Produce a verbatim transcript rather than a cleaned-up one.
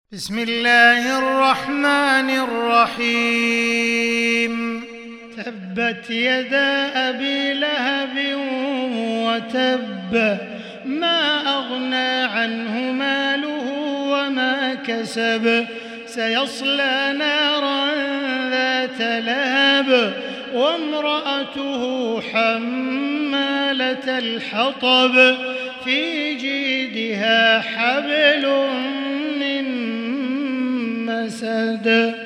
بسم الله الرحمن الرحيم. تبت يدا أبي لهب وتب، ما أغنى عنه ماله وما كسب، سيصلى نارا ذات لهب وامرأته حمالة الحطب في جيدها حبل من مسد.